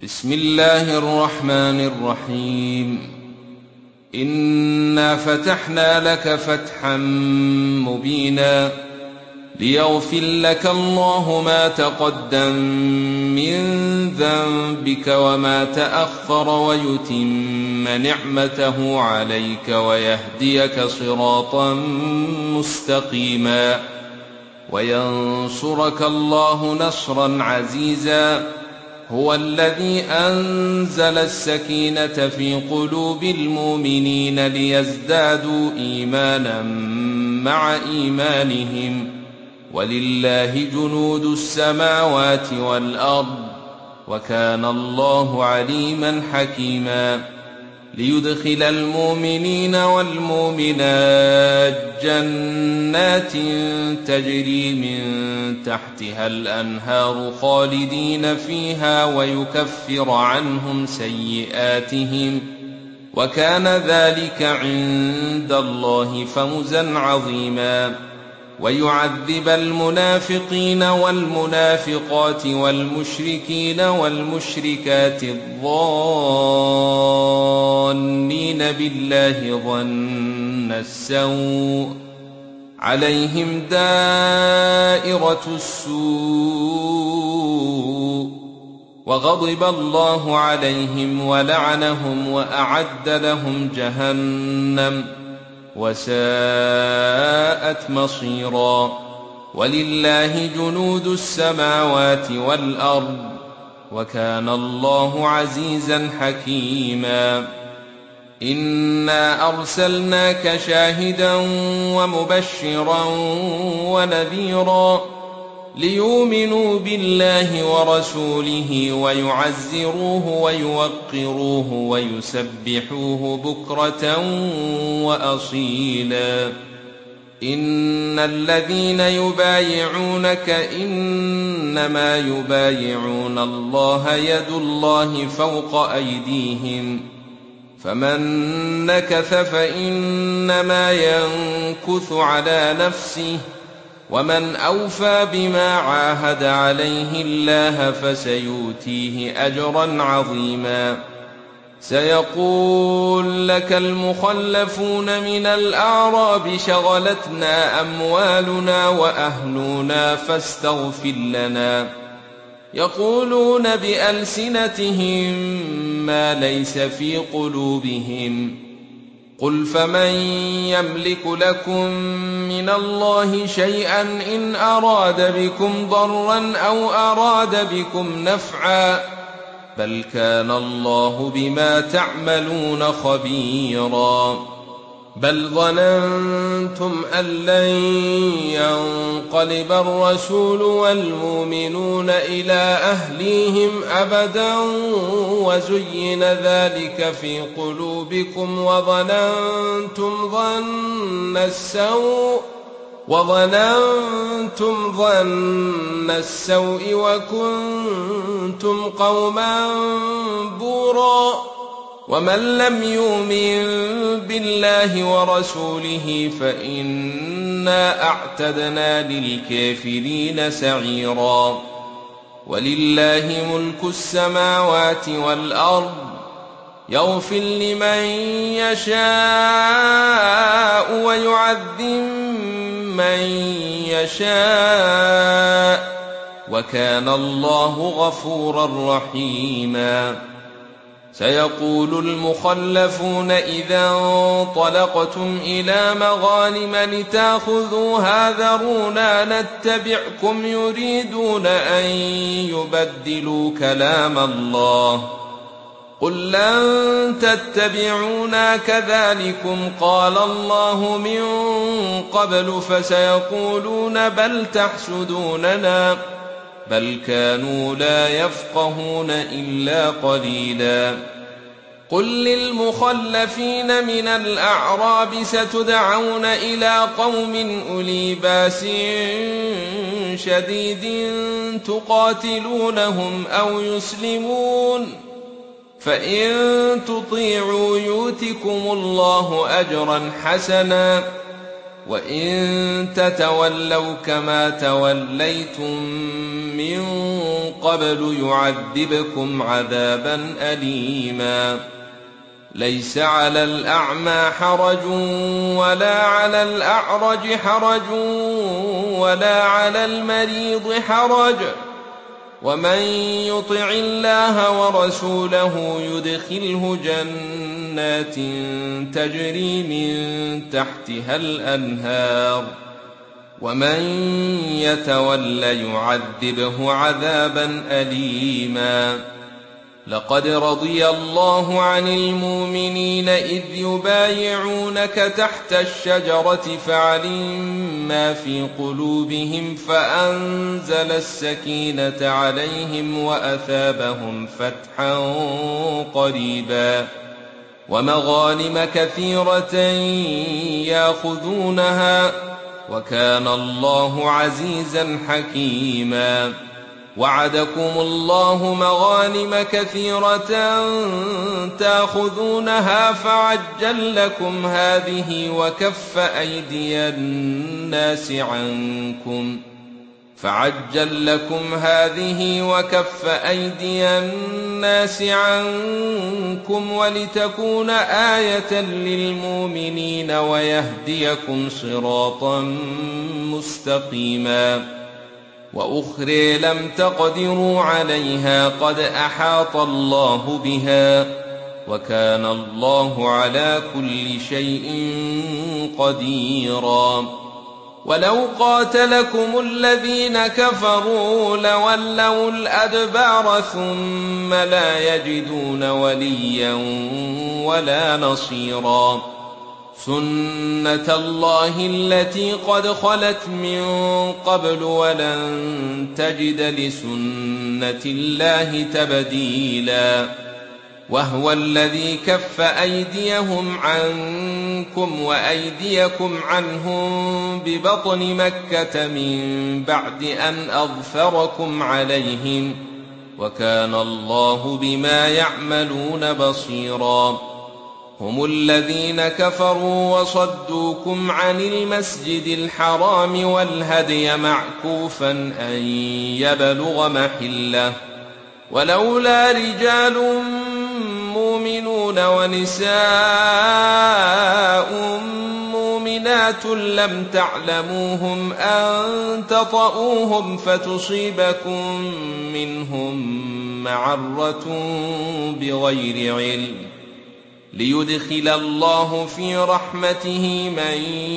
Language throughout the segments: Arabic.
بسم الله الرحمن الرحيم. إنا فتحنا لك فتحا مبينا ليغفر لك الله ما تقدم من ذنبك وما تأخر ويتم نعمته عليك ويهديك صراطا مستقيما وينصرك الله نصرا عزيزا. هو الذي أنزل السكينة في قلوب المؤمنين ليزدادوا إيمانا مع إيمانهم ولله جنود السماوات والأرض وكان الله عليما حكيما. ليدخل المؤمنين والمؤمنات جنات تجري من تحتها الأنهار خالدين فيها ويكفر عنهم سيئاتهم وكان ذلك عند الله فوزا عظيما. ويعذب المنافقين والمنافقات والمشركين والمشركات الظانين بالله ظن السوء عليهم دائرة السوء وغضب الله عليهم ولعنهم وأعد لهم جهنم وساءت مصيرا. ولله جنود السماوات والأرض وكان الله عزيزا حكيما. إنا أرسلناك شاهدا ومبشرا ونذيرا ليؤمنوا بالله ورسوله ويعزروه ويوقروه ويسبحوه بكرة وأصيلا. إن الذين يبايعونك إنما يبايعون الله يد الله فوق أيديهم فمن نكث فإنما ينكث على نفسه ومن أوفى بما عاهد عليه الله فسيؤتيه أجرا عظيما. سيقول لك المخلفون من الأعراب شغلتنا أموالنا وأهلنا فاستغفر لنا يقولون بألسنتهم ما ليس في قلوبهم قل فمن يملك لكم من الله شيئا إن أراد بكم ضرا أو أراد بكم نفعا بل كان الله بما تعملون خبيرا. بل ظننتم أن لن ينقلب الرسول والمؤمنون إلى أهليهم أبدا وزين ذلك في قلوبكم وظننتم ظن السوء وكنتم قوما بورا. ومن لم يؤمن بالله ورسوله فإنا أعتدنا للكافرين سعيرا. ولله ملك السماوات والأرض يغفر لمن يشاء ويعذب من يشاء وكان الله غفورا رحيما. سيقول المخلفون إذا انطلقتم إلى مغانم لتأخذوها ذرونا نتبعكم يريدون أن يبدلوا كلام الله قل لن تتبعونا كذلكم قال الله من قبل فسيقولون بل تحسدوننا بل كانوا لا يفقهون إلا قليلا. قل للمخلفين من الأعراب ستدعون إلى قوم أولي بأس شديد تقاتلونهم أو يسلمون فإن تطيعوا يؤتكم الله أجرا حسنا وإن تتولوا كما توليتم من قبل يعذبكم عذابا أليما ليس على الأعمى حرج ولا على الأعرج حرج ولا على المريض حرج ومن يطع الله ورسوله يدخله جنات تجري من تحتها الأنهار ومن يتول يعذبه عذابا أليما لقد رضي الله عن المؤمنين إذ يبايعونك تحت الشجرة فعلم ما في قلوبهم فأنزل السكينة عليهم وأثابهم فتحا قريبا ومغانم كثيرة يأخذونها وكان الله عزيزا حكيما وعدكم الله مغانم كثيرة تأخذونها فعجل لكم هذه وكف أيدي الناس عنكم ولتكون آية للمؤمنين ويهديكم صراطا مستقيما وأخرى لم تقدروا عليها قد أحاط الله بها وكان الله على كل شيء قديرا ولو قاتلكم الذين كفروا لولوا الأدبار ثم لا يجدون وليا ولا نصيرا سنة الله التي قد خلت من قبل ولن تجد لسنة الله تبديلا وهو الذي كف أيديهم عنكم وأيديكم عنهم ببطن مكة من بعد أن أظفركم عليهم وكان الله بما يعملون بصيرا هم الذين كفروا وصدوكم عن المسجد الحرام والهدي معكوفا أن يبلغ محله ولولا رجال مؤمنون ونساء مؤمنات لم تعلموهم أن تطؤوهم فتصيبكم منهم معرة بغير علم ليدخل الله في رحمته من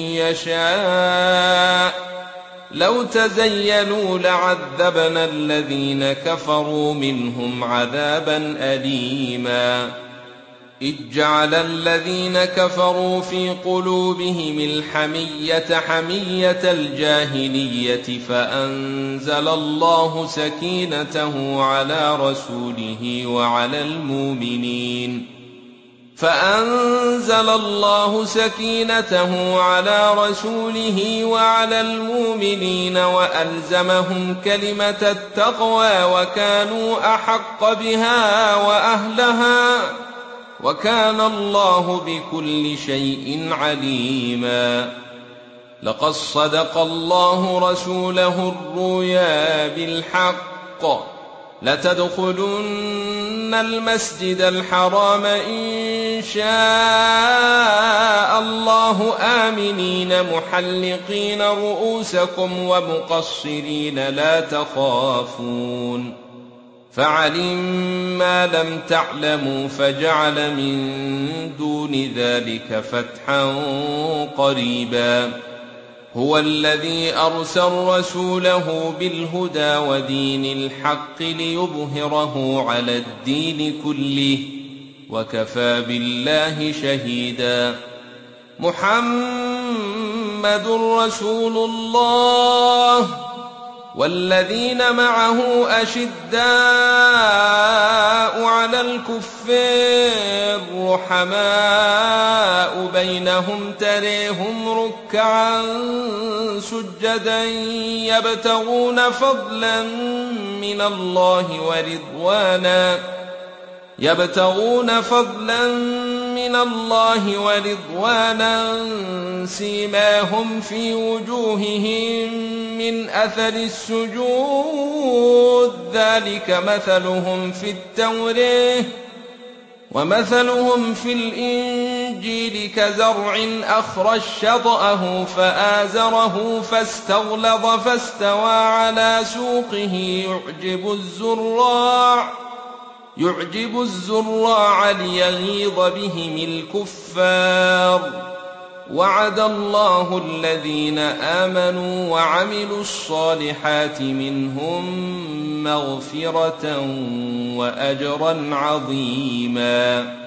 يشاء لو تزيلوا لعذبنا الذين كفروا منهم عذابا أليما إذ جعل الذين كفروا في قلوبهم الحمية حمية الجاهلية فأنزل الله سكينته على رسوله وعلى المؤمنين وألزمهم كلمة التقوى وكانوا أحق بها وأهلها وكان الله بكل شيء عليما لقد صدق الله رسوله الرؤيا بالحق لتدخلن المسجد الحرام إن شاء الله آمنين محلقين رؤوسكم ومقصرين لا تخافون فعلم ما لم تعلموا فجعل من دون ذلك فتحا قريبا هو الذي أرسل رسوله بالهدى ودين الحق ليظهره على الدين كله وكفى بالله شهيدا محمد رسول الله والذين معه أشداء على الكفار رحماء بينهم تريهم ركعا سجدا يبتغون فضلا من الله ورضوانا سيماهم في وجوههم من أثر السجود ذلك مثلهم في التوراة ومثلهم في الإنجيل كزرع أخرج شطأه فآزره فاستغلظ فاستوى على سوقه يعجب الزراع ليغيظ بهم الكفار وعد الله الذين آمنوا وعملوا الصالحات منهم مغفرة وأجرا عظيما